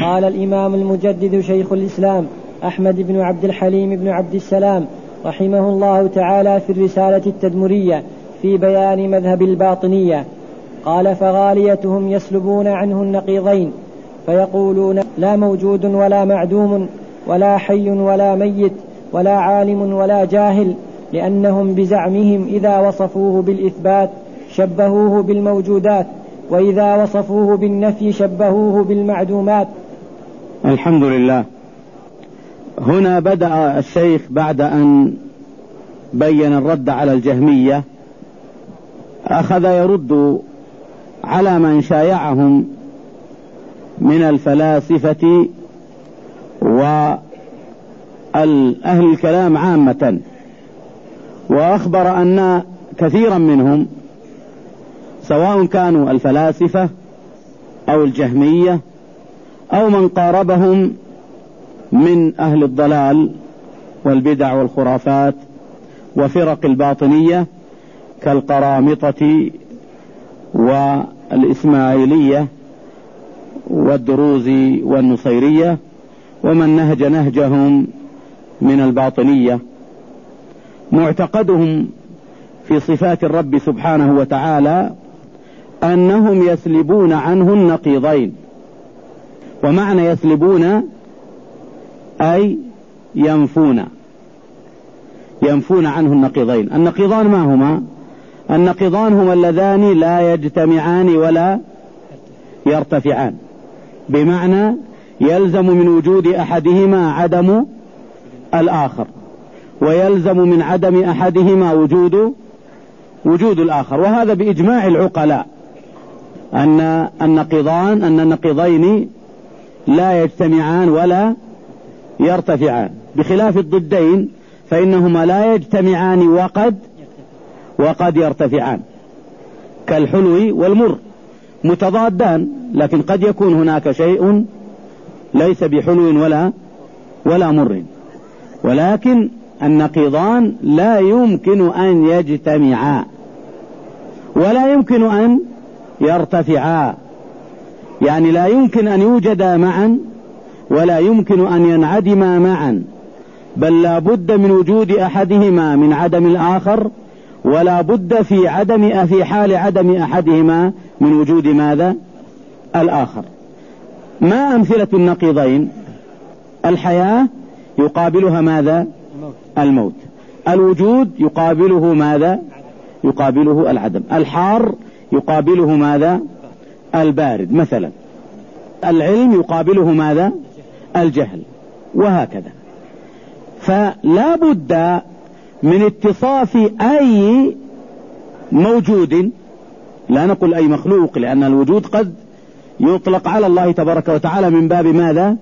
قال الإمام المجدد شيخ الإسلام أحمد بن عبد الحليم بن عبد السلام رحمه الله تعالى في الرسالة التدمرية في بيان مذهب الباطنية، قال: فغاليتهم يسلبون عنه النقيضين، فيقولون لا موجود ولا معدوم ولا حي ولا ميت ولا عالم ولا جاهل، لأنهم بزعمهم إذا وصفوه بالإثبات شبهوه بالموجودات، وإذا وصفوه بالنفي شبهوه بالمعدومات. الحمد لله. هنا بدأ الشيخ بعد أن بين الرد على الجهمية، أخذ يرد على من شايعهم من الفلاسفة وأهل الكلام عامة، وأخبر أن كثيرا منهم سواء كانوا الفلاسفة أو الجهمية أو من قاربهم من أهل الضلال والبدع والخرافات وفرق الباطنية كالقرامطة والإسماعيلية والدروزي والنصيرية ومن نهج نهجهم من الباطنية، معتقدهم في صفات الرب سبحانه وتعالى أنهم يسلبون عنه النقيضين. ومعنى يسلبون أي ينفون عنه النقيضين. النقيضان ما هما؟ النقيضان هما اللذان لا يجتمعان ولا يرتفعان، بمعنى يلزم من وجود أحدهما عدم الآخر، ويلزم من عدم أحدهما وجود الآخر. وهذا بإجماع العقلاء أن النقيضين لا يجتمعان ولا يرتفعان، بخلاف الضدين فإنهما لا يجتمعان وقد يرتفعان، كالحلو والمر متضادان، لكن قد يكون هناك شيء ليس بحلو ولا مر. ولكن النقيضان لا يمكن أن يجتمعا ولا يمكن أن يرتفعا، يعني لا يمكن أن يوجدا معا ولا يمكن أن ينعدما معا، بل لا بد من وجود أحدهما من عدم الآخر، ولا بد في حال عدم أحدهما من وجود ماذا؟ الآخر. ما أمثلة النقيضين؟ الحياة يقابلها ماذا؟ الموت. الوجود يقابله ماذا؟ يقابله العدم. الحار يقابله ماذا؟ البارد مثلا. العلم يقابله ماذا؟ الجهل، وهكذا. فلا بد من اتصاف أي موجود، لا نقول أي مخلوق، لأن الوجود قد يطلق على الله تبارك وتعالى من باب ماذا؟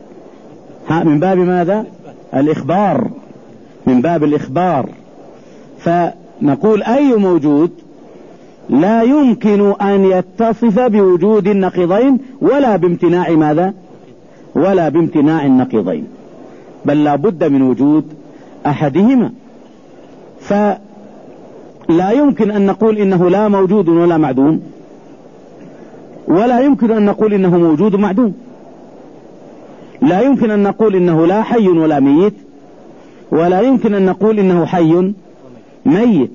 من باب ماذا؟ الإخبار، من باب الإخبار. فنقول أي موجود لا يمكن أن يتصف بوجود النقيضين ولا بامتناع ماذا؟ ولا بامتناع النقيضين، بل لا بد من وجود أحدهما. فلا يمكن أن نقول إنه لا موجود ولا معدوم، ولا يمكن أن نقول إنه موجود معدوم. لا يمكن أن نقول إنه لا حي ولا ميت، ولا يمكن أن نقول إنه حي ميت.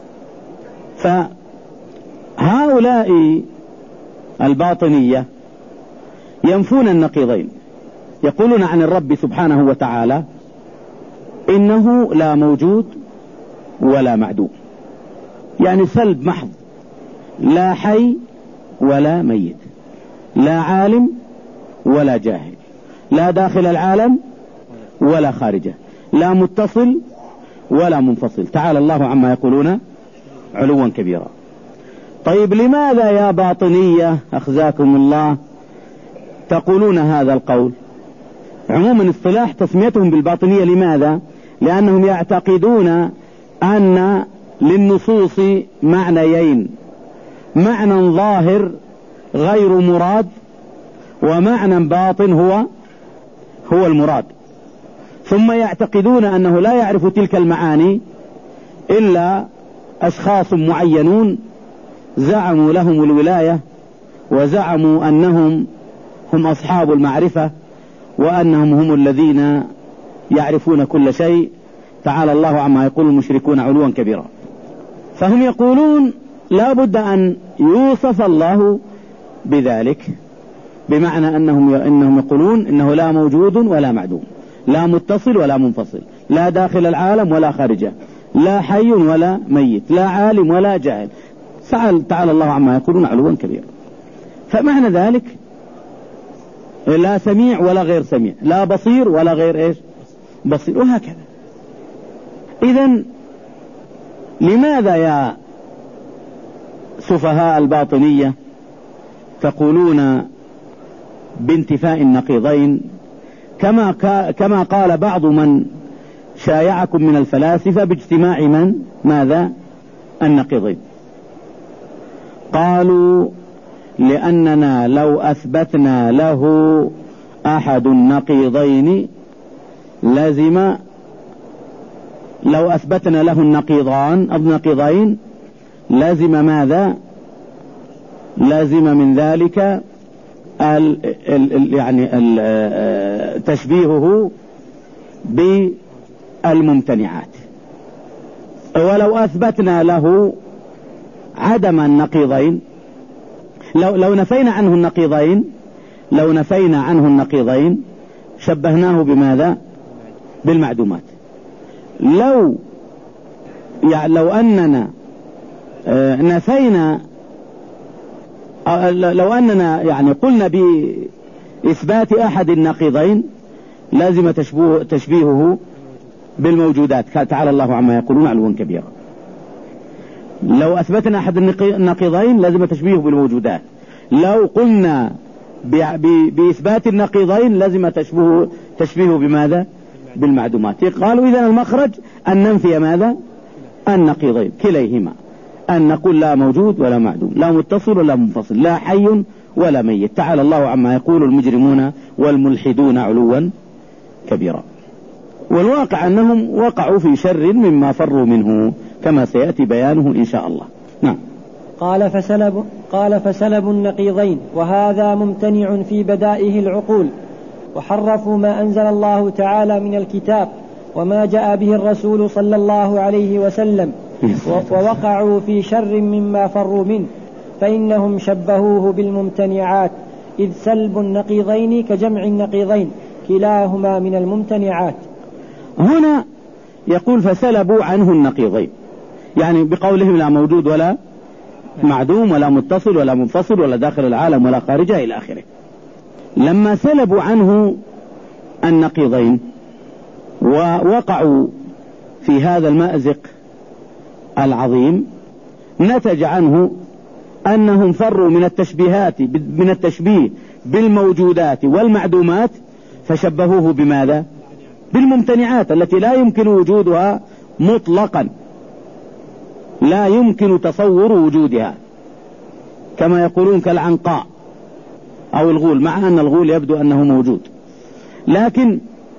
فهؤلاء الباطنية ينفون النقيضين، يقولون عن الرب سبحانه وتعالى إنه لا موجود ولا معدوم، يعني سلب محض، لا حي ولا ميت، لا عالم ولا جاهل، لا داخل العالم ولا خارجه، لا متصل ولا منفصل. تعالى الله عما يقولون علوا كبيرا. طيب لماذا يا باطنية أخزاكم الله تقولون هذا القول؟ عموما اصطلاح تسميتهم بالباطنية لماذا؟ لأنهم يعتقدون أن للنصوص معنيين، معنى ظاهر غير مراد، ومعنى باطن هو المراد. ثم يعتقدون أنه لا يعرف تلك المعاني إلا أشخاص معينون زعموا لهم الولاية، وزعموا أنهم هم أصحاب المعرفة وأنهم هم الذين يعرفون كل شيء. تعالى الله عما يقول المشركون علوا كبيرا. فهم يقولون لا بد أن يوصف الله بذلك، بمعنى أنهم يقولون إنه لا موجود ولا معدوم، لا متصل ولا منفصل، لا داخل العالم ولا خارجه، لا حي ولا ميت، لا عالم ولا جاهل. تعالى الله عما يقولون علوا كبيرا. فمعنى ذلك لا سميع ولا غير سميع، لا بصير ولا غير إيش بصير، وهكذا. إذن لماذا يا سفهاء الباطنية تقولون بانتفاء النقيضين كما قال بعض من شايعكم من الفلاسفة باجتماع ماذا النقيضين؟ قالوا لأننا لو أثبتنا له أحد النقيضين لو أثبتنا له النقيضين لازم ماذا؟ لازم من ذلك تشبيهه بالممتنعات. ولو أثبتنا له عدم النقيضين، لو نفينا عنه النقيضين شبهناه بماذا؟ بالمعدومات. لو أننا نفينا، لو أننا قلنا بإثبات أحد النقيضين لازم تشبيهه بالموجودات. تعالى الله عما يقولون علوا كبيرا. لو أثبتنا أحد النقيضين لازم تشبيهه بالموجودات. لو قلنا بإثبات النقيضين لازم تشبيهه بماذا؟ بالمعدومات. قالوا إذن المخرج أن ننفي ماذا؟ النقيضين كليهما، أن نقول لا موجود ولا معدوم، لا متصل ولا منفصل، لا حي ولا ميت. تعالى الله عما يقول المجرمون والملحدون علوا كبيرا. والواقع أنهم وقعوا في شر مما فروا منه كما سيأتي بيانه إن شاء الله. نعم. قال فسلبوا النقيضين، وهذا ممتنع في بدائه العقول، وحرفوا ما أنزل الله تعالى من الكتاب وما جاء به الرسول صلى الله عليه وسلم، ووقعوا في شر مما فروا منه، فإنهم شبهوه بالممتنعات، إذ سلب النقيضين كجمع النقيضين، كلاهما من الممتنعات. هنا يقول فسلبوا عنه النقيضين، يعني بقولهم لا موجود ولا معدوم ولا متصل ولا منفصل ولا داخل العالم ولا خارجه إلى آخره. لما سلبوا عنه النقيضين ووقعوا في هذا المأزق العظيم، نتج عنه أنهم فروا من التشبيه بالموجودات والمعدومات، فشبهوه بماذا؟ بالممتنعات التي لا يمكن وجودها مطلقا، لا يمكن تصور وجودها، كما يقولون كالعنقاء أو الغول، مع أن الغول يبدو أنه موجود. لكن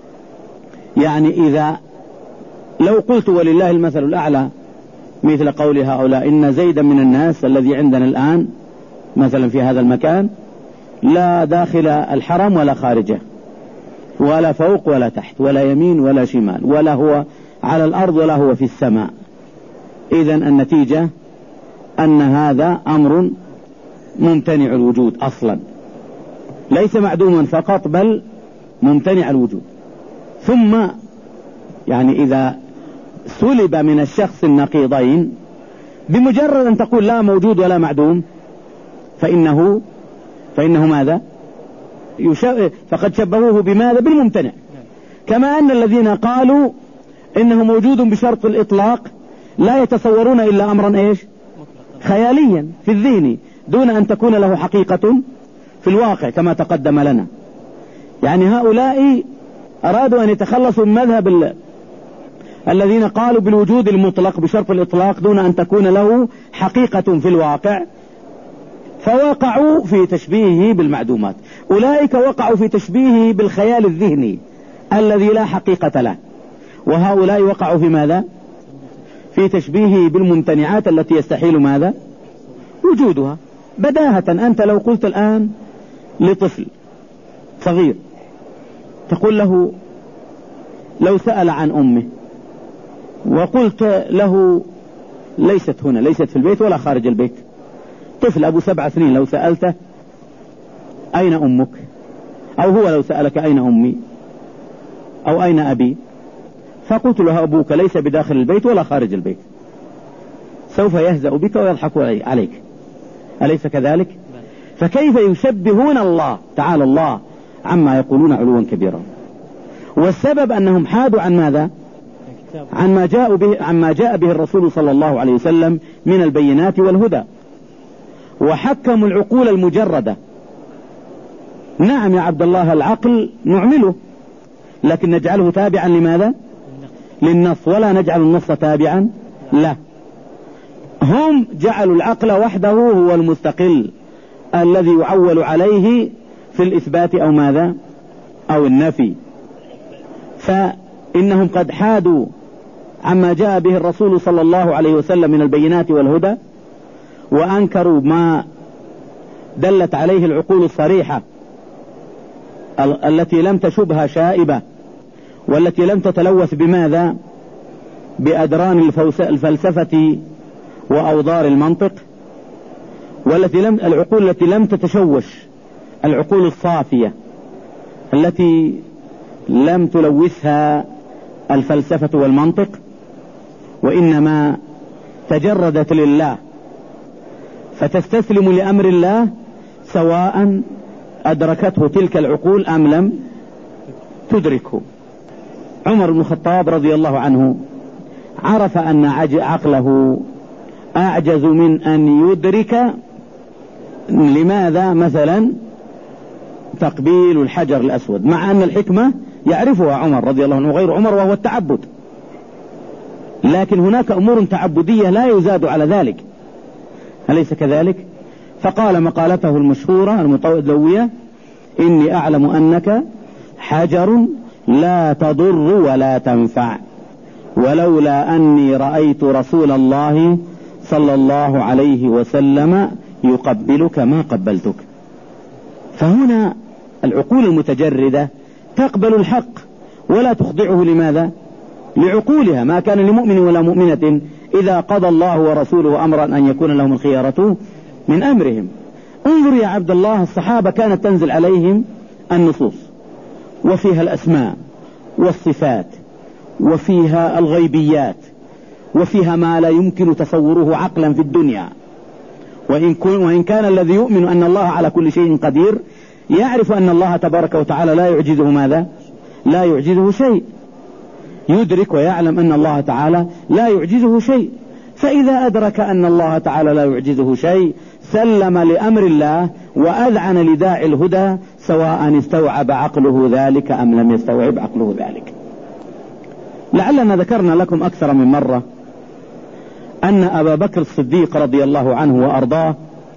إذا لو قلت ولله المثل الأعلى مثل قول هؤلاء إن زيدا من الناس الذي عندنا الآن مثلا في هذا المكان لا داخل الحرم ولا خارجه، ولا فوق ولا تحت، ولا يمين ولا شمال، ولا هو على الأرض ولا هو في السماء، إذن النتيجة أن هذا أمر ممتنع الوجود أصلا، ليس معدوما فقط بل ممتنع الوجود. ثم إذا سلب من الشخص النقيضين بمجرد أن تقول لا موجود ولا معدوم فإنه ماذا؟ فقد شبهوه بماذا؟ بالممتنع. كما أن الذين قالوا إنه موجود بشرط الإطلاق لا يتصورون إلا أمرا خياليا في الذهن دون أن تكون له حقيقة في الواقع كما تقدم لنا. هؤلاء أرادوا أن يتخلصوا من مذهب الذين قالوا بالوجود المطلق بشرط الإطلاق دون أن تكون له حقيقة في الواقع، فوقعوا في تشبيهه بالمعدومات. أولئك وقعوا في تشبيهه بالخيال الذهني الذي لا حقيقة له، وهؤلاء وقعوا في ماذا؟ في تشبيهه بالممتنعات التي يستحيل ماذا؟ وجودها. بداهة أنت لو قلت الآن لطفل صغير تقول له لو سأل عن أمه وقلت له ليست هنا، ليست في البيت ولا خارج البيت، طفل أبو 7 سنين لو سألته أين أمك، أو هو لو سألك أين أمي أو أين أبي، فقلت له أبوك ليس بداخل البيت ولا خارج البيت، سوف يهزأ بك ويضحك عليك، أليس كذلك؟ فكيف يشبهون الله تعالى الله عما يقولون علوا كبيرا؟ والسبب أنهم حادوا عن ماذا؟ عما جاء به الرسول صلى الله عليه وسلم من البينات والهدى، وحكموا العقول المجردة. نعم يا عبد الله، العقل نعمله لكن نجعله تابعا لماذا؟ للنص، ولا نجعل النص تابعا له. هم جعلوا العقل وحده هو المستقل الذي يعول عليه في الإثبات أو ماذا أو النفي. فإنهم قد حادوا عما جاء به الرسول صلى الله عليه وسلم من البينات والهدى، وأنكروا ما دلت عليه العقول الصريحة التي لم تشبها شائبة، والتي لم تتلوث بماذا؟ بأدران الفلسفة وأوضار المنطق، العقول التي لم تتشوش، العقول الصافية التي لم تلوثها الفلسفة والمنطق، وإنما تجردت لله فتستسلم لأمر الله سواء أدركته تلك العقول أم لم تدركه. عمر بن الخطاب رضي الله عنه عرف أن عقله أعجز من أن يدرك لماذا مثلا تقبيل الحجر الأسود، مع أن الحكمة يعرفها عمر رضي الله عنه غير عمر وهو التعبد، لكن هناك أمور تعبدية لا يزاد على ذلك، أليس كذلك؟ فقال مقالته المشهورة المتوية: إني أعلم أنك حجر لا تضر ولا تنفع، ولولا أني رأيت رسول الله صلى الله عليه وسلم يقبلك ما قبلتك. فهنا العقول المتجردة تقبل الحق ولا تخضعه لماذا؟ لعقولها. ما كان لمؤمن ولا مؤمنة إذا قضى الله ورسوله أمرا أن يكون لهم الخيارة من أمرهم. انظر يا عبد الله، الصحابة كانت تنزل عليهم النصوص وفيها الأسماء والصفات، وفيها الغيبيات، وفيها ما لا يمكن تصوره عقلا في الدنيا. وإن كان الذي يؤمن أن الله على كل شيء قدير يعرف أن الله تبارك وتعالى لا يعجزه ماذا؟ لا يعجزه شيء، يدرك ويعلم أن الله تعالى لا يعجزه شيء. فإذا أدرك أن الله تعالى لا يعجزه شيء سلم لأمر الله وأذعن لداعي الهدى، سواء استوعب عقله ذلك أم لم يستوعب عقله ذلك. لعلنا ذكرنا لكم أكثر من مرة أن أبا بكر الصديق رضي الله عنه وأرضاه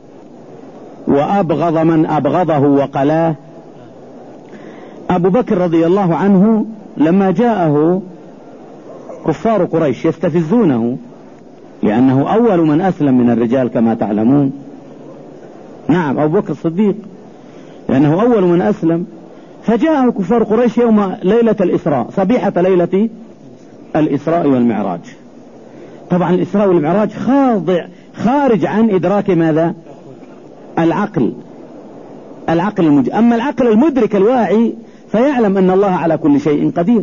وأبغض من أبغضه وقلاه، أبو بكر رضي الله عنه لما جاءه كفار قريش يستفزونه، لأنه أول من أسلم من الرجال كما تعلمون. نعم، أبو بكر الصديق لأنه أول من أسلم. فجاءه كفار قريش يوم ليلة الإسراء، صبيحة ليلة الإسراء والمعراج. طبعا الإسراء والمعراج خارج عن إدراك ماذا؟ العقل أما العقل المدرك الواعي فيعلم أن الله على كل شيء قدير.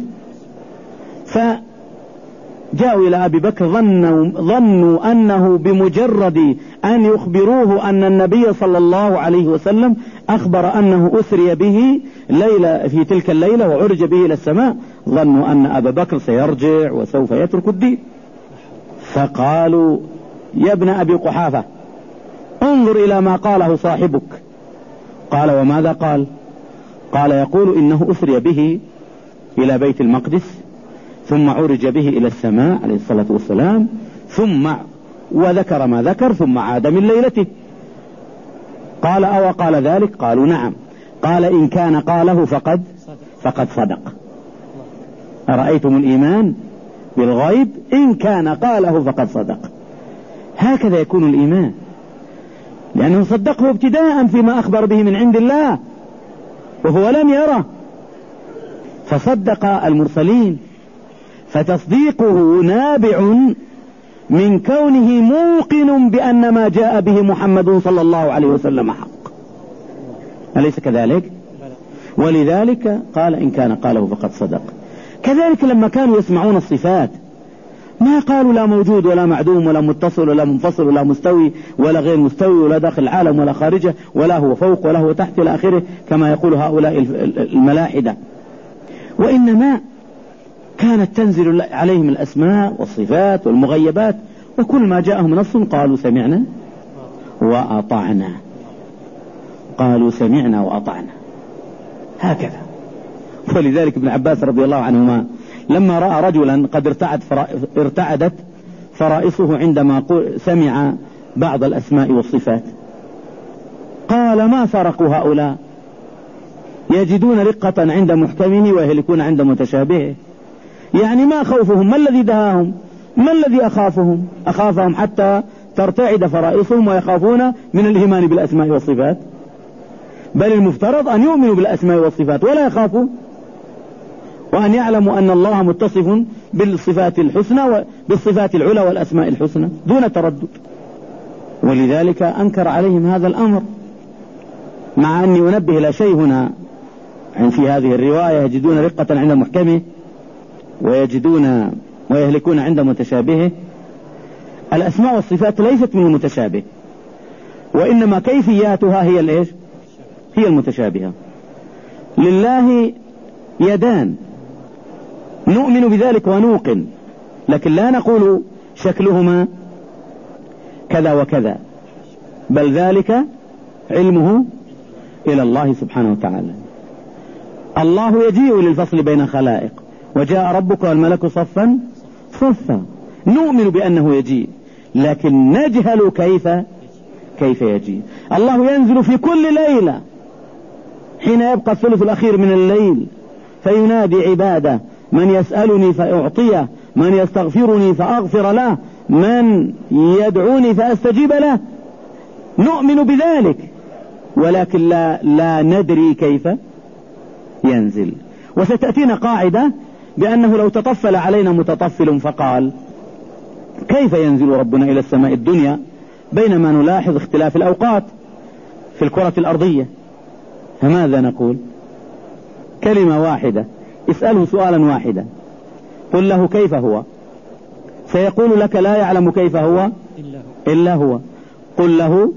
فجاءوا إلى أبي بكر ظنوا أنه بمجرد أن يخبروه أن النبي صلى الله عليه وسلم أخبر أنه أسري به ليلة في تلك الليلة وعرج به إلى السماء، ظنوا أن أبا بكر سيرجع وسوف يترك الدين. فقالوا: يا ابن أبي قحافة، انظر إلى ما قاله صاحبك. قال: وماذا قال؟ قال: يقول إنه أسري به إلى بيت المقدس ثم عرج به إلى السماء عليه الصلاة والسلام، وذكر ما ذكر ثم عاد من ليلته. قال: أو قال ذلك؟ قالوا: نعم. قال: إن كان قاله فقد صدق. أرأيتم الإيمان بالغيب؟ إن كان قاله فقد صدق. هكذا يكون الإيمان، لأنه صدقه ابتداء فيما أخبر به من عند الله وهو لم يره. فصدق المرسلين، فتصديقه نابع من كونه موقن بأن ما جاء به محمد صلى الله عليه وسلم حق، أليس كذلك؟ ولذلك قال إن كان قاله فقد صدق. كذلك لما كانوا يسمعون الصفات ما قالوا لا موجود ولا معدوم ولا متصل ولا منفصل ولا مستوي ولا غير مستوي ولا داخل العالم ولا خارجه ولا هو فوق ولا هو تحت إلى آخره كما يقول هؤلاء الملاحدة، وإنما كانت تنزل عليهم الأسماء والصفات والمغيبات، وكل ما جاءهم نص قالوا سمعنا وأطعنا، قالوا سمعنا وأطعنا هكذا. ولذلك ابن عباس رضي الله عنهما لما رأى رجلا قد ارتعدت فرائصه عندما سمع بعض الأسماء والصفات قال ما فرق هؤلاء، يجدون رقة عند محكمه ويهلكون عند متشابهه. يعني ما خوفهم، ما الذي دهاهم، ما الذي أخافهم حتى ترتعد فرائصهم ويخافون من الإيمان بالأسماء والصفات؟ بل المفترض أن يؤمنوا بالأسماء والصفات ولا يخافوا، وأن يعلموا أن الله متصف بالصفات الحسنى وبالصفات العلى والأسماء الحسنى دون تردد. ولذلك أنكر عليهم هذا الأمر، مع أني أنبه إلى شيء هنا في هذه الرواية: يجدون رقة عند محكمه ويهلكون عند متشابهه. الأسماء والصفات ليست من المتشابه، وإنما كيفياتها هي الإيش؟ هي المتشابهة. لله يدان نؤمن بذلك ونوقن، لكن لا نقول شكلهما كذا وكذا، بل ذلك علمه إلى الله سبحانه وتعالى. الله يجيء للفصل بين خلائق، وجاء ربك والملك صفا صفا، نؤمن بأنه يجيء، لكن نجهل كيف يجيء. الله ينزل في كل ليلة حين يبقى الثلث الأخير من الليل فينادي عباده: من يسألني فأعطيه، من يستغفرني فأغفر له، من يدعوني فأستجيب له. نؤمن بذلك، ولكن لا ندري كيف ينزل. وستأتينا قاعدة بأنه لو تطفل علينا متطفل فقال: كيف ينزل ربنا إلى السماء الدنيا بينما نلاحظ اختلاف الأوقات في الكرة الأرضية؟ فماذا نقول؟ كلمة واحدة، اسأله سؤالا واحدا، قل له كيف هو، سيقول لك لا يعلم كيف هو إلا هو. قل له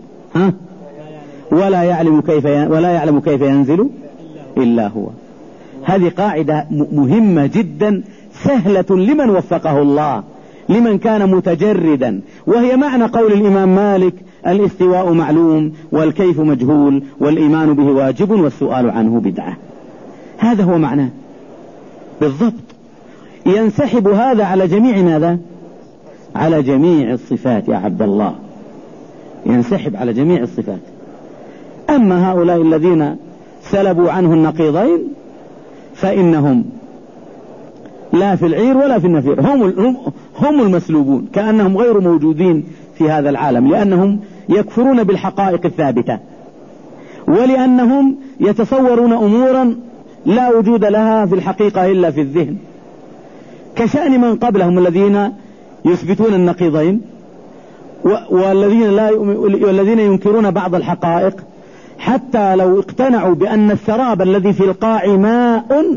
ولا يعلم كيف ينزل إلا هو. هذه قاعدة مهمة جدا سهلة لمن وفقه الله، لمن كان متجردا، وهي معنى قول الإمام مالك: الاستواء معلوم والكيف مجهول والإيمان به واجب والسؤال عنه بدعة. هذا هو معناه بالضبط. ينسحب هذا على جميع ماذا؟ على جميع الصفات يا عبد الله، ينسحب على جميع الصفات. أما هؤلاء الذين سلبوا عنه النقيضين فإنهم لا في العير ولا في النفير، هم المسلوبون، كأنهم غير موجودين في هذا العالم، لأنهم يكفرون بالحقائق الثابتة، ولأنهم يتصورون أمورا لا وجود لها في الحقيقة إلا في الذهن، كشأن من قبلهم الذين يثبتون النقيضين والذين ينكرون بعض الحقائق، حتى لو اقتنعوا بأن السراب الذي في القاع ماء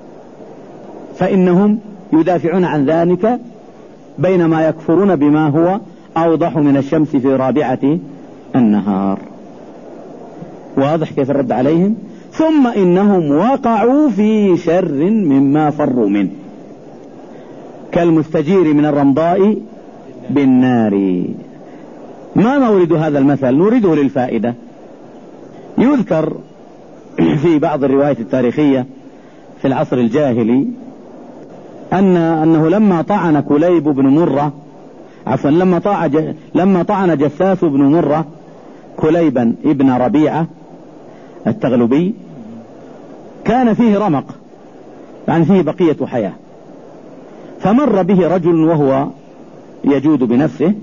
فإنهم يدافعون عن ذلك، بينما يكفرون بما هو أوضح من الشمس في رابعة النهار. واضح كيف الرد عليهم؟ ثم إنهم وقعوا في شر مما فروا منه، كالمستجير من الرمضاء بالنار. ما نورد هذا المثل؟ نورده للفائدة. يذكر في بعض الروايات التاريخية في العصر الجاهلي أنه لما طعن كليب بن مرة، عفوا لما طعن جساس بن مرة كليبا ابن ربيعة التغلبي، كان فيه رمق، يعني فيه بقية حياة، فمر به رجل وهو يجود بنفسه،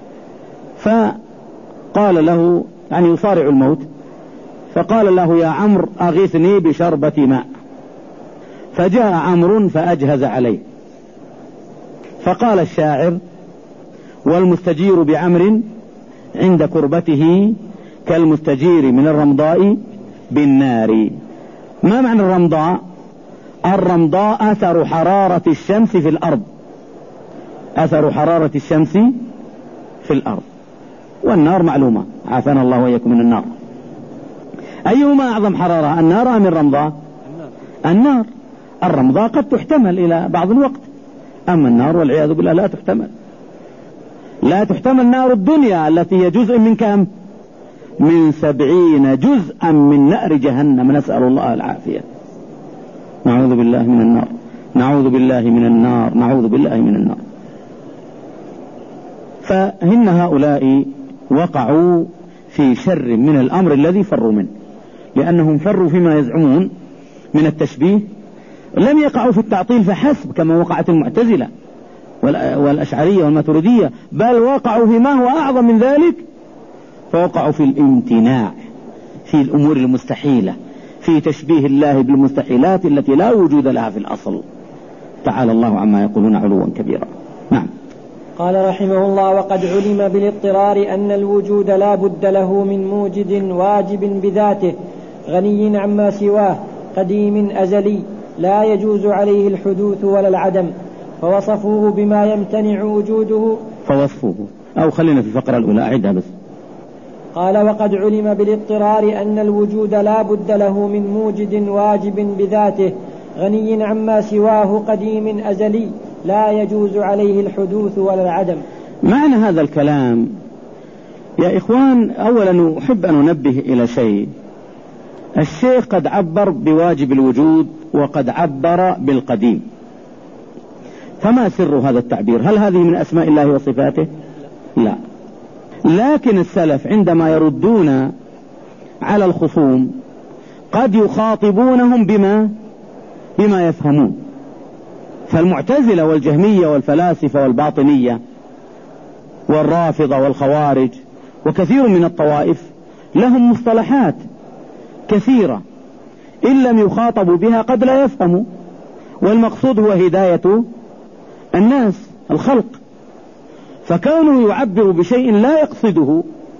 فقال له، يعني يصارع الموت، فقال له: يا عمرو أغثني بشربة ماء. فجاء عمرو فأجهز عليه، فقال الشاعر: والمستجير بعمر عند كربته كالمستجير من الرمضاء بالنار. ما معنى الرمضاء؟ الرمضاء أثر حرارة الشمس في الأرض، أثر حرارة الشمس في الأرض، والنار معلومة، عافانا الله وإياكم من النار. أيهما أعظم حرارة، النار أم الرمضاء؟ النار. الرمضاء قد تحتمل إلى بعض الوقت، أما النار والعياذ بالله لا تحتمل. لا تحتمل نار الدنيا التي هي جزء من كم؟ من 70 جزءا من نار جهنم، نسأل الله العافية. نعوذ بالله من النار، نعوذ بالله من النار، نعوذ بالله من النار. فإن هؤلاء وقعوا في شر من الأمر الذي فروا منه، لأنهم فروا فيما يزعمون من التشبيه، لم يقعوا في التعطيل فحسب كما وقعت المعتزلة والأشعرية والماتريدية، بل وقعوا فيما هو أعظم من ذلك، فوقعوا في الامتناع في الأمور المستحيلة، في تشبيه الله بالمستحيلات التي لا وجود لها في الأصل. تعالى الله عما يقولون علوا كبيرا. نعم. قال رحمه الله: وقد علم بالاضطرار أن الوجود لا بد له من موجد واجب بذاته غني عما سواه قديم أزلي لا يجوز عليه الحدوث ولا العدم، فوصفوه بما يمتنع وجوده. فوصفوه، أو خلينا في الفقرة الأولى أعدها بس. قال: وقد علم بالاضطرار أن الوجود لا بد له من موجد واجب بذاته غني عما سواه قديم أزلي لا يجوز عليه الحدوث ولا العدم. معنى هذا الكلام يا إخوان، أولا أحب أن أنبه إلى شيء. الشيخ قد عبر بواجب الوجود وقد عبر بالقديم، فما سر هذا التعبير؟ هل هذه من أسماء الله وصفاته؟ لا. لكن السلف عندما يردون على الخصوم قد يخاطبونهم بما يفهمون. فالمعتزلة والجهمية والفلاسفة والباطنية والرافضة والخوارج وكثير من الطوائف لهم مصطلحات كثيرة إن لم يخاطبوا بها قد لا يفهموا، والمقصود هو هداية الناس الخلق، فكونه يعبر بشيء لا يقصده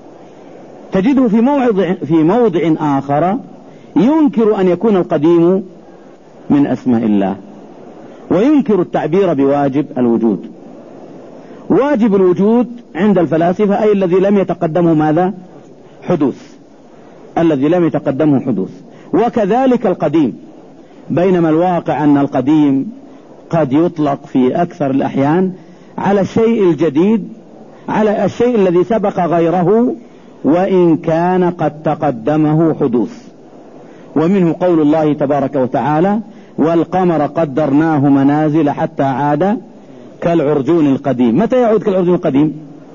تجده في موضع آخر ينكر أن يكون القديم من أسماء الله، وينكر التعبير بواجب الوجود. واجب الوجود عند الفلاسفة أي الذي لم يتقدمه ماذا؟ حدوث، الذي لم يتقدمه حدوث. وكذلك القديم، بينما الواقع أن القديم قد يطلق في أكثر الأحيان على الشيء الجديد، على الشيء الذي سبق غيره وإن كان قد تقدمه حدوث. ومنه قول الله تبارك وتعالى: والقمر قدرناه منازل حتى عاد كالعرجون القديم. متى يعود كالعرجون القديم؟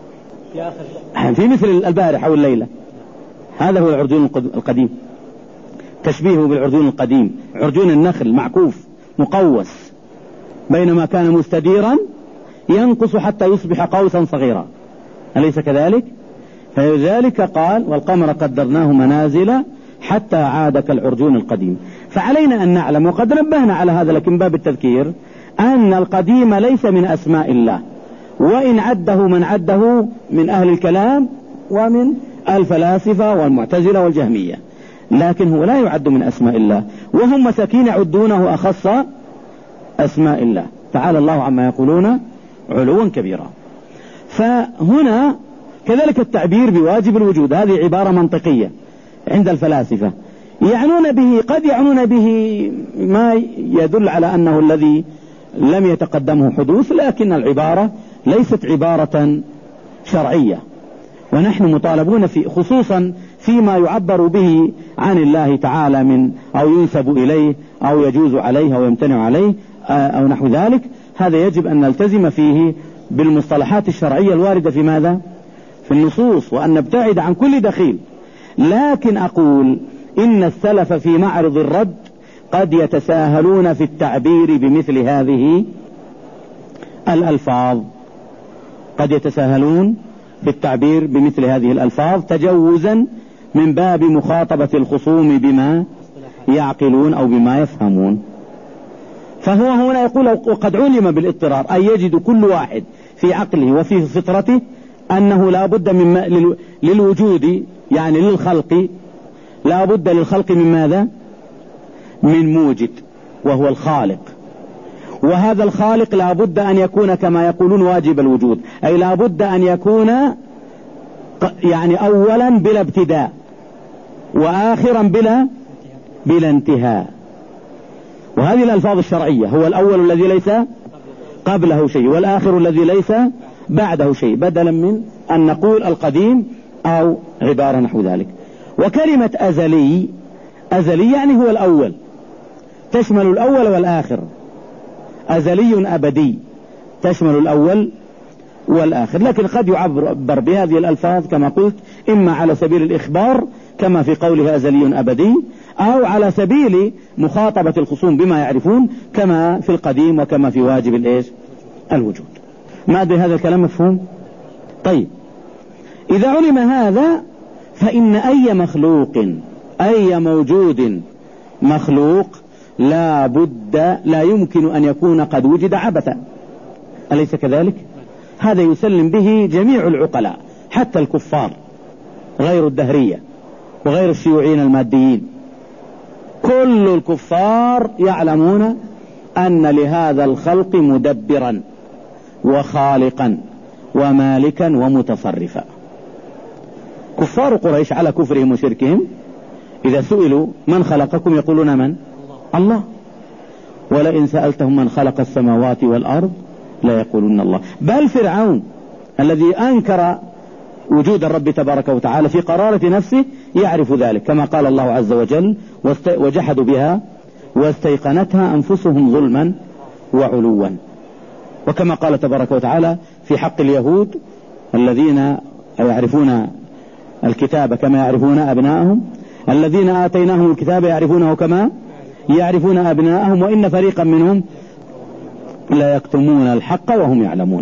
في مثل البارحة أو الليلة. هذا هو العرجون القديم، تشبيهه بالعرجون القديم. عرجون النخل معكوف مقوس، بينما كان مستديرا ينقص حتى يصبح قوسا صغيرا، أليس كذلك؟ فلذلك قال: والقمر قدرناه منازل حتى عاد كالعرجون القديم. فعلينا أن نعلم، وقد نبهنا على هذا لكن باب التذكير، أن القديم ليس من أسماء الله، وإن عده من عده من أهل الكلام ومن الفلاسفة والمعتزلة والجهمية، لكن هو لا يعد من أسماء الله، وهم مساكين يعدونه أخص أسماء الله. تعالى الله عما يقولون علوا كبيرا. فهنا كذلك التعبير بواجب الوجود، هذه عبارة منطقية عند الفلاسفة، يعنون به قد يعنون به ما يدل على أنه الذي لم يتقدمه حدوث، لكن العبارة ليست عبارة شرعية، ونحن مطالبون خصوصا فيما يعبر به عن الله تعالى من أو ينسب إليه أو يجوز عليه أو يمتنع عليه أو نحو ذلك، هذا يجب أن نلتزم فيه بالمصطلحات الشرعية الواردة في ماذا؟ في النصوص، وأن نبتعد عن كل دخيل. لكن أقول إن السلف في معرض الرد قد يتساهلون في التعبير بمثل هذه الألفاظ، قد يتساهلون بالتعبير بمثل هذه الألفاظ تجوزا من باب مخاطبة الخصوم بما يعقلون أو بما يفهمون. فهو هنا يقول وقد علم بالاضطرار أي يجد كل واحد في عقله وفي فطرته أنه لا بد من للوجود يعني للخلق، لا بد للخلق من ماذا؟ من موجد وهو الخالق، وهذا الخالق لا بد أن يكون كما يقولون واجب الوجود، أي لا بد أن يكون يعني أولا بلا ابتداء وآخرا بلا انتهاء. وهذه الألفاظ الشرعية، هو الأول الذي ليس قبله شيء والآخر الذي ليس بعده شيء، بدلا من أن نقول القديم أو عبارة نحو ذلك. وكلمة أزلي، أزلي يعني هو الأول، تشمل الأول والآخر. أزلي أبدي تشمل الأول والآخر، لكن قد يعبر بهذه الألفاظ كما قلت إما على سبيل الإخبار كما في قوله أزلي أبدي، أو على سبيل مخاطبة الخصوم بما يعرفون كما في القديم وكما في واجب الوجود. ما أدري هذا الكلام مفهوم؟ طيب، إذا علم هذا فإن أي مخلوق أي موجود مخلوق لا يمكن أن يكون قد وجد عبثا، أليس كذلك؟ هذا يسلم به جميع العقلاء حتى الكفار غير الدهرية وغير الشيوعيين الماديين، كل الكفار يعلمون أن لهذا الخلق مدبرا وخالقا ومالكا ومتصرفا. كفار قريش على كفرهم وشركهم إذا سئلوا من خلقكم يقولون من؟ الله. ولئن سألتهم من خلق السماوات والأرض لا يقولون الله. بل فرعون الذي أنكر وجود الرب تبارك وتعالى في قرارة نفسه يعرف ذلك، كما قال الله عز وجل وجحدوا بها واستيقنتها أنفسهم ظلما وعلوا. وكما قال تبارك وتعالى في حق اليهود الذين يعرفون الكتاب كما يعرفون أبناءهم، الذين آتيناهم الكتاب يعرفونه كما يعرفون أبناءهم وإن فريقا منهم لا يكتمون الحق وهم يعلمون.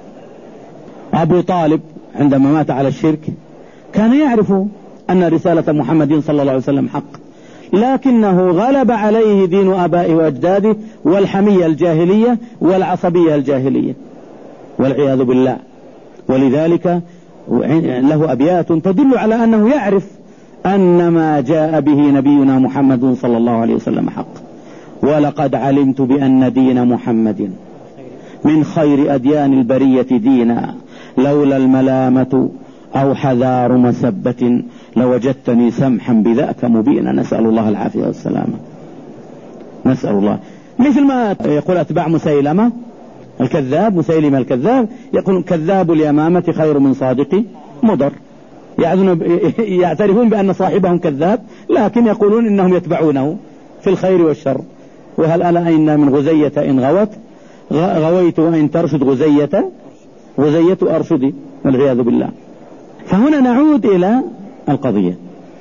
أبو طالب عندما مات على الشرك كان يعرف أن رسالة محمد صلى الله عليه وسلم حق، لكنه غلب عليه دين آبائه وأجداده والحمية الجاهلية والعصبية الجاهلية والعياذ بالله. ولذلك له أبيات تدل على أنه يعرف أن ما جاء به نبينا محمد صلى الله عليه وسلم حق. ولقد علمت بأن دين محمد من خير أديان البرية دينا، لولا الملامة أو حذار مسبة لوجدتني سمحا بذاك مبينا. نسأل الله العافية والسلامة، نسأل الله. مثل ما يقول أتباع مسيلمة الكذاب، مسيلمة الكذاب يقول كذاب اليمامة خير من صادق مضر. يعترفون بأن صاحبهم كذاب لكن يقولون إنهم يتبعونه في الخير والشر. وهل ألا أين من غزية إن غوت غويت وإن ترشد غزية أرشدي والعياذ بالله. فهنا نعود إلى القضية،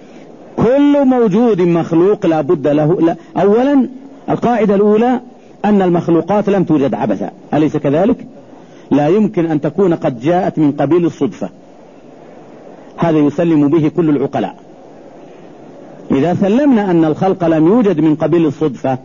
كل موجود مخلوق لا بد له أولا القاعدة الأولى أن المخلوقات لم توجد عبثا، أليس كذلك؟ لا يمكن أن تكون قد جاءت من قبيل الصدفة، هذا يسلم به كل العقلاء. إذا سلمنا أن الخلق لم يوجد من قبيل الصدفة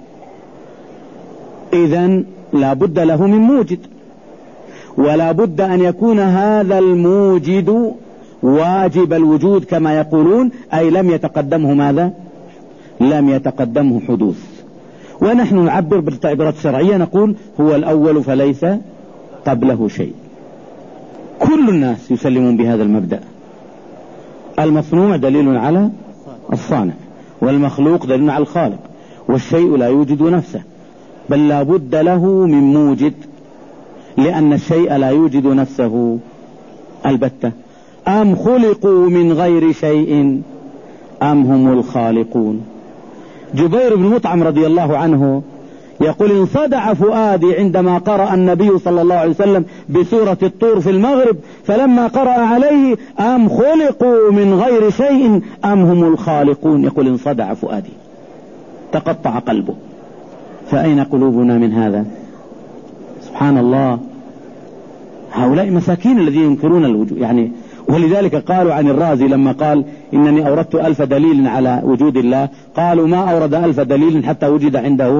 إذن لا بد له من موجد، ولا بد أن يكون هذا الموجد واجب الوجود كما يقولون، أي لم يتقدمه ماذا؟ لم يتقدمه حدوث. ونحن نعبر بالتعبيرات الشرعية نقول هو الأول فليس قبله شيء. كل الناس يسلمون بهذا المبدأ. المصنوع دليل على الصانع، والمخلوق دليل على الخالق، والشيء لا يوجد نفسه بل لا بد له من موجد، لأن الشيء لا يوجد نفسه البتة. أم خلقوا من غير شيء أم هم الخالقون. جبير بن مطعم رضي الله عنه يقول انصدع فؤادي عندما قرأ النبي صلى الله عليه وسلم بسورة الطور في المغرب، فلما قرأ عليه أم خلقوا من غير شيء أم هم الخالقون يقول انصدع فؤادي، تقطع قلبه. فأين قلوبنا من هذا؟ سبحان الله، هؤلاء مساكين الذين ينكرون الوجود يعني. ولذلك قالوا عن الرازي لما قال إنني أوردت 1000 دليل على وجود الله، قالوا ما أورد 1000 دليل حتى وجد عنده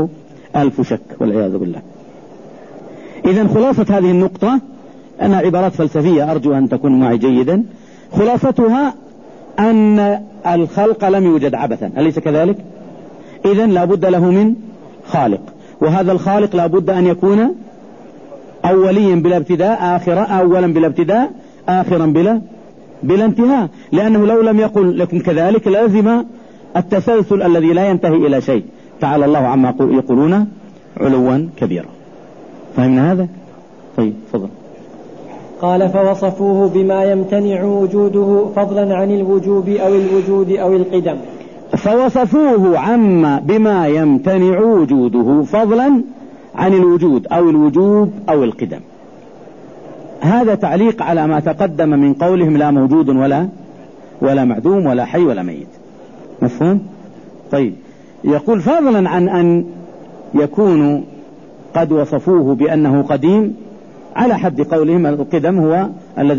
ألف شك والعياذ بالله. إذن خلاصة هذه النقطة أنها عبارات فلسفية أرجو أن تكون معي جيدا. خلاصتها أن الخلق لم يوجد عبثا، أليس كذلك؟ إذن لا بد له من خالق، وهذا الخالق لا بد أن يكون أوليا بلا ابتداء، أولا بلا ابتداء، آخرا بلا انتهاء، لأنه لو لم يقل لكم كذلك لازم التسلسل الذي لا ينتهي إلى شيء. تعالى الله عما يقولون علوا كبيرا. فهمنا هذا؟ طيب تفضل. قال فوصفوه بما يمتنع وجوده فضلا عن الوجوب أو الوجود أو القدم. فوصفوه بما يمتنع وجوده فضلا عن الوجود أو الوجوب أو القدم. هذا تعليق على ما تقدم من قولهم لا موجود ولا معدوم ولا حي ولا ميت. مفهوم؟ طيب يقول فضلا عن أن يكونوا قد وصفوه بأنه قديم، على حد قولهم القدم هو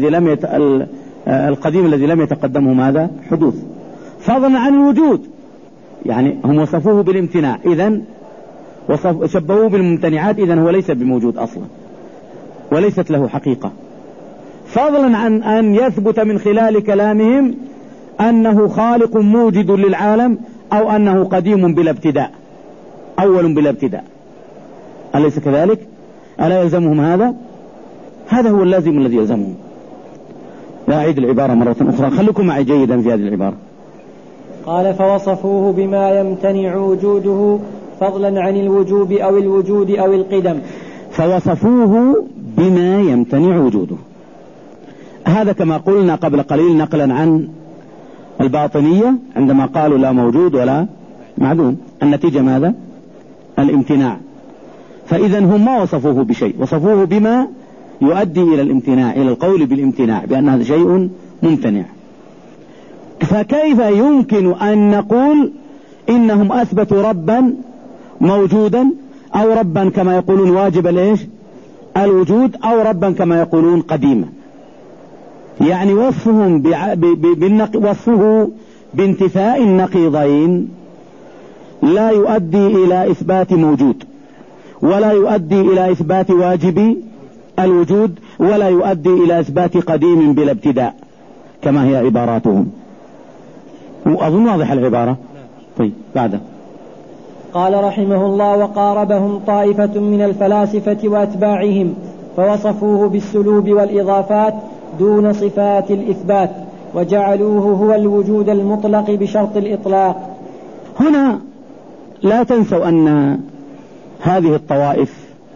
القديم الذي لم يتقدمه ماذا؟ حدوث. فضلا عن الوجود يعني هم وصفوه بالامتناع، إذن شبهوه بالممتنعات، إذن هو ليس بموجود أصلا وليست له حقيقة. فضلا عن أن يثبت من خلال كلامهم أنه خالق موجد للعالم أو أنه قديم بلا ابتداء، أول بلا ابتداء، أليس كذلك؟ ألا يلزمهم هذا؟ هذا هو اللازم الذي يلزمهم. لا أعيد العبارة مرة أخرى، خلكم معي جيدا في هذه العبارة. قال فوصفوه بما يمتنع وجوده فضلا عن الوجوب أو الوجود أو القدم. فوصفوه بما يمتنع وجوده، هذا كما قلنا قبل قليل نقلا عن الباطنية عندما قالوا لا موجود ولا معدوم، النتيجة ماذا؟ الامتناع. فإذا هم ما وصفوه بشيء، وصفوه بما يؤدي إلى الامتناع، إلى القول بالامتناع بأن هذا شيء ممتنع. فكيف يمكن أن نقول إنهم أثبتوا ربا موجودا أو ربا كما يقولون واجب الوجود أو ربا كما يقولون قديما؟ يعني وصفهم وصفه بانتفاء النقيضين لا يؤدي إلى إثبات موجود، ولا يؤدي إلى إثبات واجب الوجود، ولا يؤدي إلى إثبات قديم بلا ابتداء كما هي عباراتهم. وأظن واضح العبارة. طيب بعده قال رحمه الله وقاربهم طائفة من الفلاسفة وأتباعهم فوصفوه بالسلوب والإضافات دون صفات الإثبات، وجعلوه هو الوجود المطلق بشرط الإطلاق. هنا لا تنسوا أن هذه الطوائف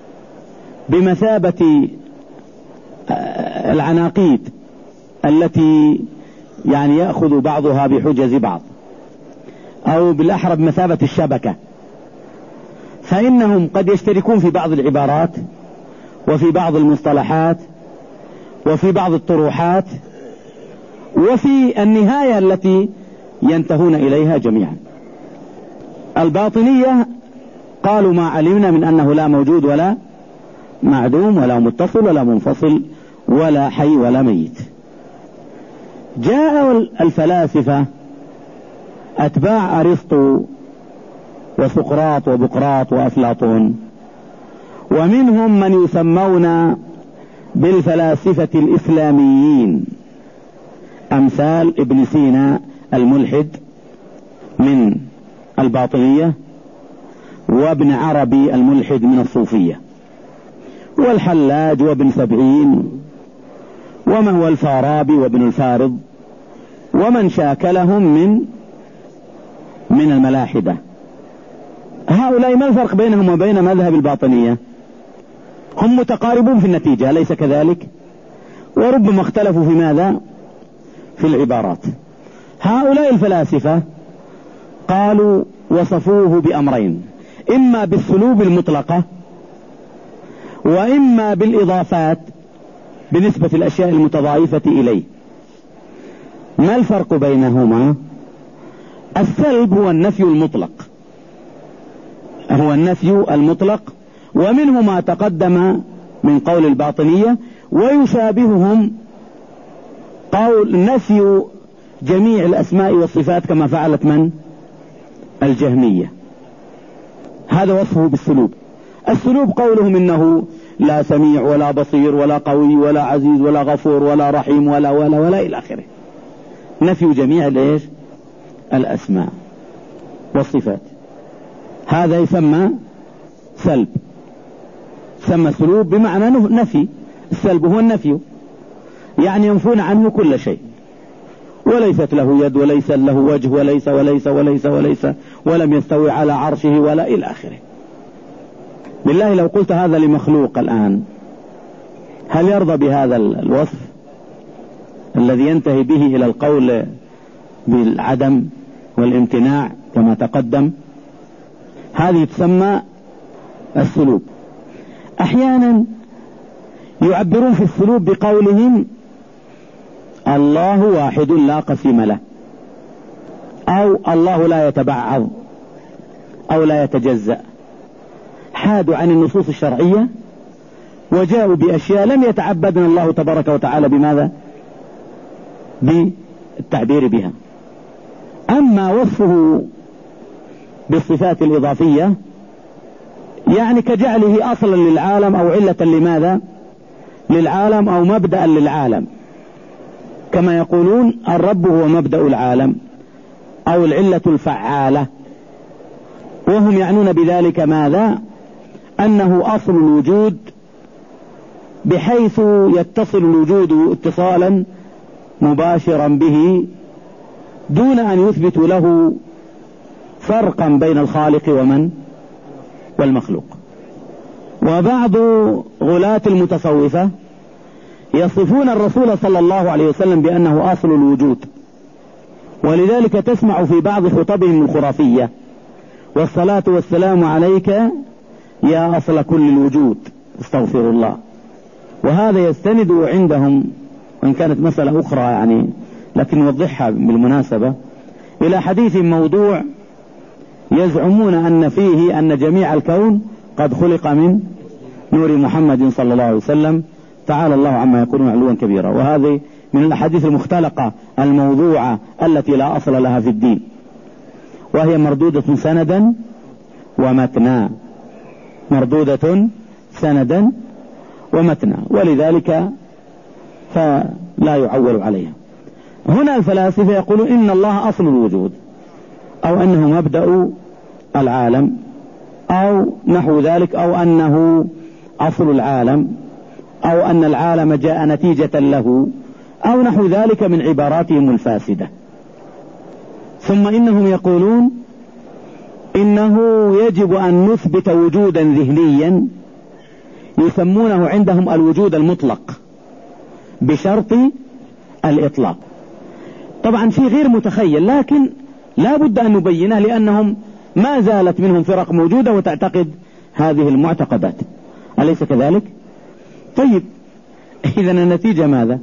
بمثابة العناقيد التي يعني يأخذ بعضها بحجز بعض، أو بالأحرى بمثابة الشبكة، فإنهم قد يشتركون في بعض العبارات وفي بعض المصطلحات وفي بعض الطروحات وفي النهاية التي ينتهون إليها جميعا. الباطنية قالوا ما علمنا من أنه لا موجود ولا معدوم ولا متصل ولا منفصل ولا حي ولا ميت. جاء الفلاسفة أتباع أرسطو وسقراط وبقراط وأفلاطون، ومنهم من يسمون بالفلاسفة الإسلاميين أمثال ابن سينا الملحد من الباطنية، وابن عربي الملحد من الصوفية، والحلاج وابن سبعين، وما هو الفارابي وابن الفارض، ومن شاكلهم من الملاحدة. هؤلاء ما الفرق بينهم وبين مذهب الباطنية؟ هم متقاربون في النتيجة أليس كذلك؟ وربما اختلفوا في ماذا؟ في العبارات. هؤلاء الفلاسفة قالوا وصفوه بأمرين، إما بالسلوب المطلقة وإما بالإضافات بنسبة الأشياء المتضايفة إليه. ما الفرق بينهما؟ السلب هو النفي المطلق، ومنه ما تقدم من قول الباطنية، ويشابههم قول نفي جميع الأسماء والصفات كما فعلت من؟ الجهمية. هذا وصفه بالسلوب. السلوب قولهم إنه لا سميع ولا بصير ولا قوي ولا عزيز ولا غفور ولا رحيم ولا إلى آخره، نفي جميع الإيش؟ الأسماء والصفات. هذا يسمى سلب، يسمى سلوب بمعنى نفي. السلب هو النفي، يعني ينفون عنه كل شيء، وليست له يد وليس له وجه وليس وليس وليس وليس ولم يستوي على عرشه ولا إلى آخره. بالله لو قلت هذا لمخلوق الآن، هل يرضى بهذا الوصف الذي ينتهي به إلى القول بالعدم والامتناع كما تقدم؟ هذه تسمى السلوب. أحيانا يعبرون في السلوب بقولهم الله واحد لا قسيم له، أو الله لا يتبعض أو لا يتجزأ. حادوا عن النصوص الشرعية وجاءوا بأشياء لم يتعبدنا الله تبارك وتعالى بماذا؟ بالتعبير بها. أما وصفه بالصفات الإضافية يعني كجعله أصلا للعالم أو علة لماذا؟ للعالم أو مبدأ للعالم، كما يقولون الرب هو مبدأ العالم أو العلة الفعالة، وهم يعنون بذلك ماذا؟ أنه أصل الوجود، بحيث يتصل الوجود اتصالا مباشرا به دون أن يثبت له فرقا بين الخالق ومن والمخلوق. وبعض غلاة المتصوفة يصفون الرسول صلى الله عليه وسلم بأنه أصل الوجود، ولذلك تسمع في بعض خطبهم الخرافية والصلاة والسلام عليك يا أصل كل الوجود، استغفر الله. وهذا يستند عندهم، وإن كانت مسألة أخرى يعني لكن نوضحها بالمناسبة، إلى حديث موضوع يزعمون أن فيه أن جميع الكون قد خلق من نور محمد صلى الله عليه وسلم، تعالى الله عما يقولون علوا كبيرا. وهذه من الأحاديث المختلقة الموضوعة التي لا أصل لها في الدين، وهي مردودة سندا ومتنا، مردودة سندا ومتنا، ولذلك فلا يعول عليها. هنا الفلاسفة يقولون إن الله أصل الوجود، أو أنه مبدأ العالم، أو نحو ذلك، أو أنه أصل العالم، أو أن العالم جاء نتيجة له، أو نحو ذلك من عباراتهم الفاسدة. ثم إنهم يقولون إنه يجب أن نثبت وجودا ذهنيا يسمونه عندهم الوجود المطلق بشرط الإطلاق. طبعا في غير متخيل، لكن لا بد أن نبينه، لأنهم ما زالت منهم فرق موجودة وتعتقد هذه المعتقدات، أليس كذلك؟ طيب إذن النتيجة ماذا؟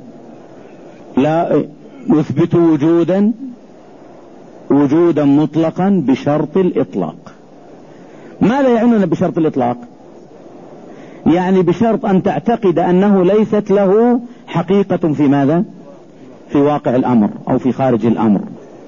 لا نثبت وجودا مطلقا بشرط الإطلاق. ماذا يعنون بشرط الإطلاق؟ يعني بشرط أن تعتقد أنه ليست له حقيقة في ماذا؟ في واقع الأمر أو في خارج الأمر.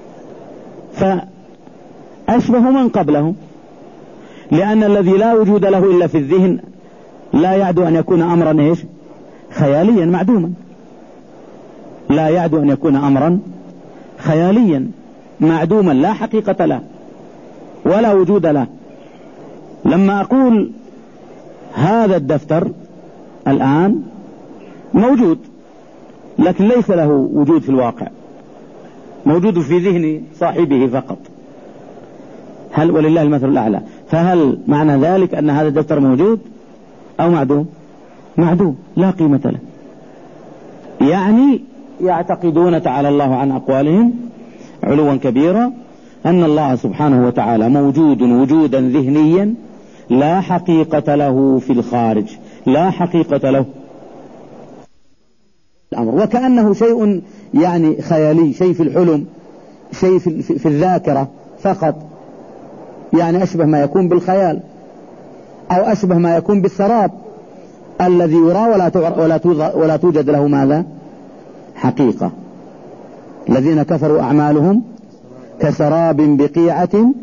فأشبه من قبله، لأن الذي لا وجود له إلا في الذهن لا يعدو أن يكون أمرا إيش؟ خياليا معدوما، لا يعدو أن يكون أمرا خياليا معدوما لا حقيقة له ولا وجود له. لما أقول هذا الدفتر الآن موجود لكن ليس له وجود في الواقع، موجود في ذهن صاحبه فقط، هل ولله المثل الأعلى، فهل معنى ذلك أن هذا الدفتر موجود أو معدوم؟ معدوم لا قيمة له. يعني يعتقدون تعالى الله عن أقوالهم علوا كبيرا أن الله سبحانه وتعالى موجود وجودا ذهنيا لا حقيقة له في الخارج، لا حقيقة له الأمر، وكأنه شيء يعني خيالي، شيء في الحلم، شيء في الذاكرة فقط، يعني أشبه ما يكون بالخيال، أو أشبه ما يكون بالسراب الذي يرى ولا توجد له ماذا؟ حقيقة. الذين كفروا أعمالهم كسراب بقيعة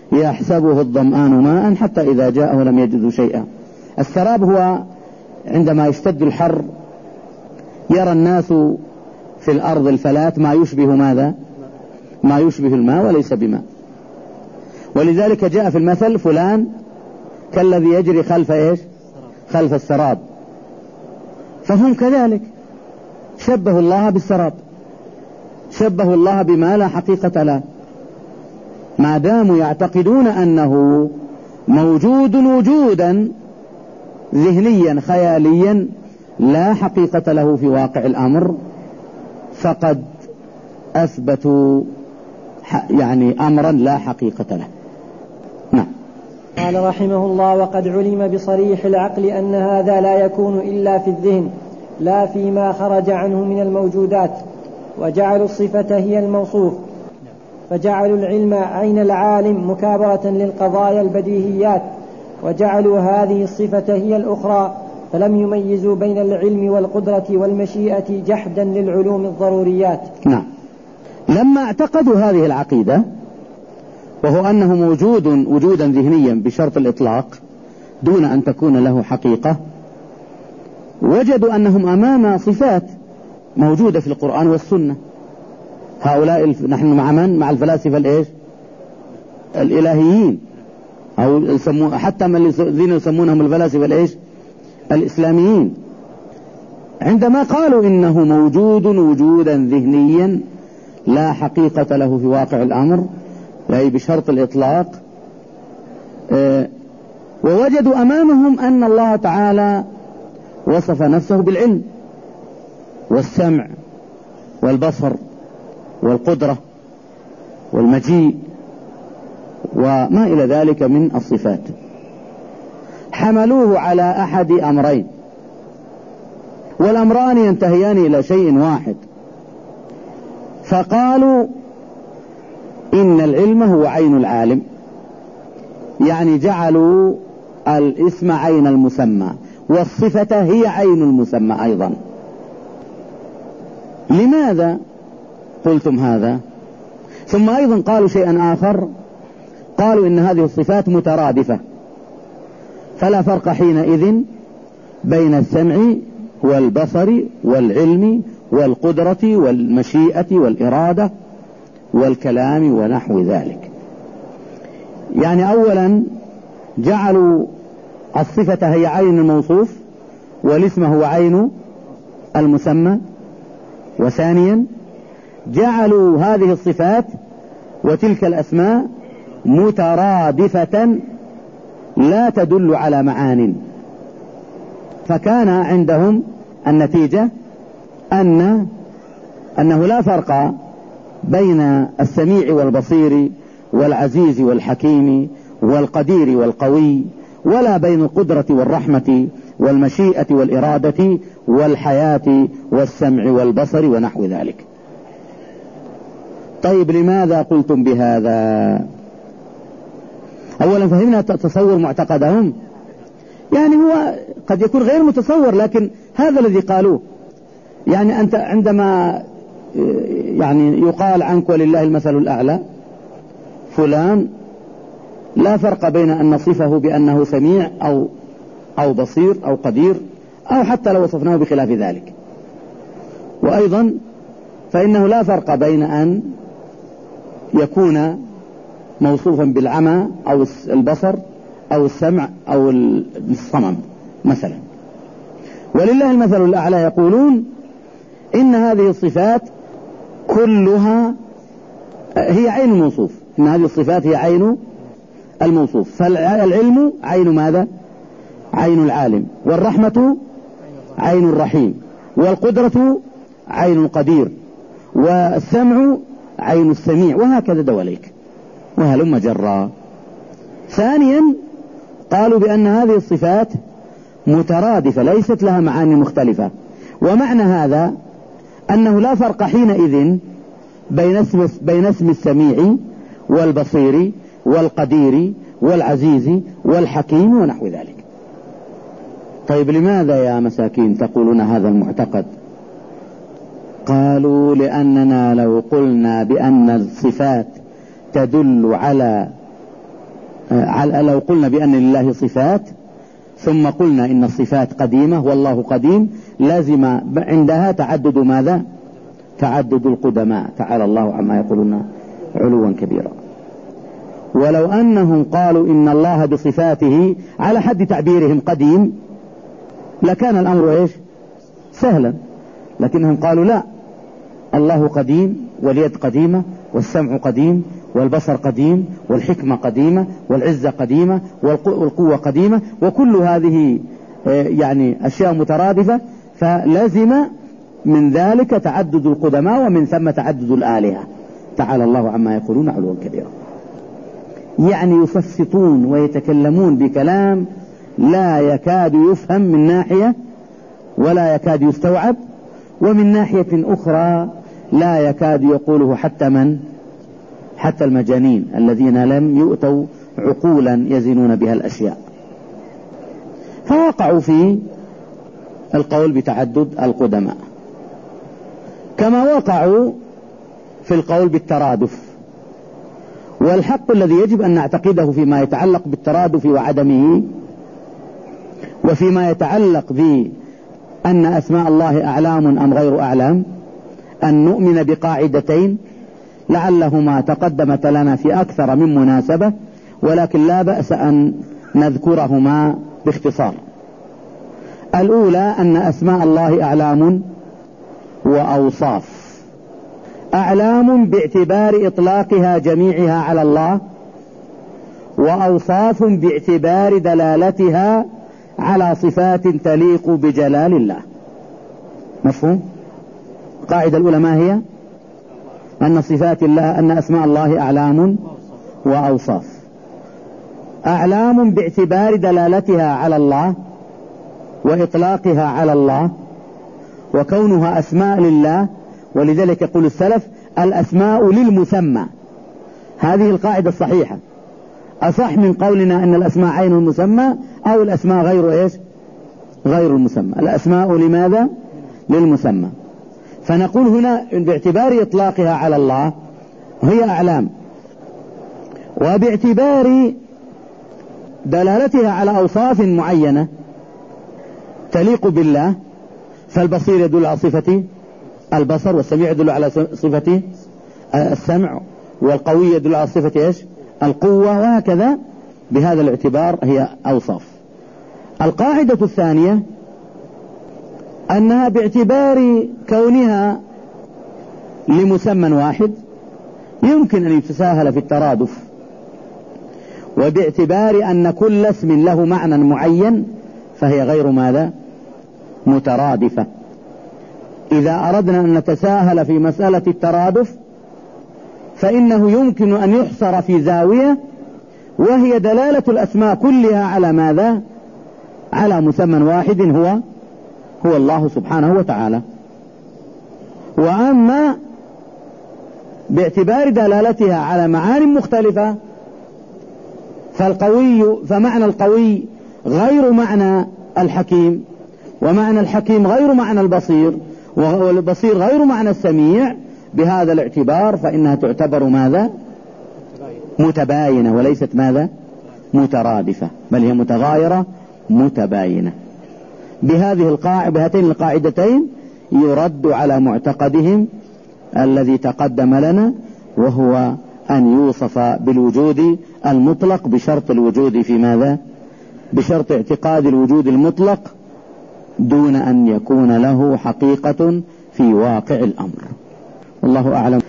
يحسبه الظمآن ماء حتى إذا جاءه لم يجد شيئا. السراب هو عندما يشتد الحر يرى الناس في الأرض الفلات ما يشبه ماذا؟ ما يشبه الماء وليس بماء. ولذلك جاء في المثل فلان كالذي يجري خلف إيش؟ خلف السراب. فهم كذلك شبهوا الله بالسراب، شبهوا الله بما لا حقيقة له، ما داموا يعتقدون أنه موجود وجودا ذهنيا خياليا لا حقيقة له في واقع الأمر، فقد أثبتوا يعني أمرا لا حقيقة له. نعم. قال رحمه الله: وقد علم بصريح العقل أن هذا لا يكون إلا في الذهن لا فيما خرج عنه من الموجودات، وجعلوا الصفة هي الموصوف، فجعلوا العلم عين العالم مكابرة للقضايا البديهيات، وجعلوا هذه الصفة هي الأخرى، فلم يميزوا بين العلم والقدرة والمشيئة جحدا للعلوم الضروريات. نعم. لما اعتقدوا هذه العقيدة وهو أنه موجود وجودا ذهنيا بشرط الإطلاق دون أن تكون له حقيقة، وجدوا أنهم أمام صفات موجودة في القرآن والسنة. هؤلاء نحن مع من؟ مع الفلاسفة الإيش؟ الإلهيين، أو حتى من الذين يسمونهم الفلاسفة الإيش؟ الإسلاميين. عندما قالوا إنه موجود وجودا ذهنيا لا حقيقة له في واقع الأمر أي بشرط الإطلاق، ووجدوا أمامهم أن الله تعالى وصف نفسه بالعلم والسمع والبصر والقدرة والمجيء وما إلى ذلك من الصفات، حملوه على أحد أمرين، والأمران ينتهيان إلى شيء واحد، فقالوا إن العلم هو عين العالم، يعني جعلوا الاسم عين المسمى والصفة هي عين المسمى أيضا. لماذا قلتم هذا؟ ثم أيضا قالوا شيئا آخر، قالوا إن هذه الصفات مترادفة، فلا فرق حينئذ بين السمع والبصر والعلم والقدرة والمشيئة والإرادة والكلام ونحو ذلك. يعني أولا جعلوا الصفة هي عين الموصوف والاسم هو عين المسمى، وثانيا جعلوا هذه الصفات وتلك الأسماء مترادفة لا تدل على معان، فكان عندهم النتيجة أنه لا فرق بين السميع والبصير والعزيز والحكيم والقدير والقوي، ولا بين القدرة والرحمة والمشيئة والإرادة والحياة والسمع والبصر ونحو ذلك. طيب لماذا قلتم بهذا؟ أولا فهمنا تصور معتقدهم، يعني هو قد يكون غير متصور لكن هذا الذي قالوه. يعني أنت عندما يعني يقال عنك ولله المثل الأعلى فلان، لا فرق بين أن نصفه بأنه سميع أو بصير أو قدير، أو حتى لو وصفناه بخلاف ذلك. وأيضا فإنه لا فرق بين أن يكون موصوفا بالعمى أو البصر أو السمع أو الصمم مثلا. ولله المثل الأعلى يقولون إن هذه الصفات كلها هي عين الموصوف، إن هذه الصفات هي عين الموصوف. فالعلم عين ماذا؟ عين العالم، والرحمة عين الرحيم، والقدرة عين القدير، والسمع عين السميع، وهكذا دواليك وهلم جرا. ثانيا قالوا بأن هذه الصفات مترادفة ليست لها معاني مختلفة، ومعنى هذا أنه لا فرق حينئذ بين اسم السميع والبصير والقدير والعزيز والحكيم ونحو ذلك. طيب لماذا يا مساكين تقولون هذا المعتقد؟ قالوا لأننا لو قلنا بأن الصفات تدل على لو قلنا بأن لله صفات ثم قلنا إن الصفات قديمة والله قديم لازم عندها تعدد ماذا؟ تعدد القدماء، تعالى الله عما يقولون علوا كبيرا. ولو أنهم قالوا إن الله بصفاته على حد تعبيرهم قديم لكان الأمر إيش؟ سهلا، لكنهم قالوا لا، الله قديم واليد قديمة والسمع قديم والبصر قديم والحكمة قديمة والعزة قديمة والقوة قديمة، وكل هذه يعني أشياء مترادفة، فلازم من ذلك تعدد القدماء ومن ثم تعدد الآلهة، تعالى الله عما يقولون علوا كبيرا. يعني يفسطون ويتكلمون بكلام لا يكاد يفهم من ناحية ولا يكاد يستوعب، ومن ناحية أخرى لا يكاد يقوله حتى المجانين الذين لم يؤتوا عقولا يزنون بها الأشياء، فوقعوا في القول بتعدد القدماء، كما وقعوا في القول بالترادف. والحق الذي يجب أن نعتقده فيما يتعلق بالترادف وعدمه، وفيما يتعلق بأن أسماء الله أعلام أم غير أعلام، أن نؤمن بقاعدتين لعلهما تقدمت لنا في أكثر من مناسبة، ولكن لا بأس أن نذكرهما باختصار. الأولى أن أسماء الله أعلام وأوصاف. أعلام باعتبار إطلاقها جميعها على الله، وأوصاف باعتبار دلالتها على صفات تليق بجلال الله. مفهوم؟ القاعدة الأولى ما هي؟ أن صفات الله، أن أسماء الله أعلام وأوصاف. أعلام باعتبار دلالتها على الله وإطلاقها على الله وكونها أسماء لله، ولذلك يقول السلف الأسماء للمسمى. هذه القاعدة الصحيحة، أصح من قولنا أن الأسماء عين المسمى أو الأسماء غير المسمى. الأسماء لماذا؟ للمسمى. فنقول هنا باعتبار إطلاقها على الله هي أعلام، وباعتبار دلالتها على أوصاف معينة تليق بالله، فالبصير يدل على صفة البصر، والسميع يدل على صفة السمع، والقوي يدل على صفة إيش؟ القوة، وهكذا. بهذا الاعتبار هي أوصاف. القاعدة الثانية أنها باعتبار كونها لمسمى واحد يمكن أن يتساهل في الترادف، وباعتبار أن كل اسم له معنى معين فهي غير ماذا؟ مترادفة. إذا أردنا أن نتساهل في مسألة الترادف فإنه يمكن أن يحصر في زاوية، وهي دلالة الأسماء كلها على ماذا؟ على مسمى واحد هو الله سبحانه وتعالى. وأما باعتبار دلالتها على معاني مختلفة فمعنى القوي غير معنى الحكيم، ومعنى الحكيم غير معنى البصير، والبصير غير معنى السميع. بهذا الاعتبار فإنها تعتبر ماذا؟ متباينة، وليست ماذا؟ مترادفة، بل هي متغايرة متباينة. بهاتين القاعدتين يرد على معتقدهم الذي تقدم لنا، وهو أن يوصف بالوجود المطلق بشرط الوجود في ماذا؟ بشرط اعتقاد الوجود المطلق دون أن يكون له حقيقة في واقع الأمر. والله أعلم.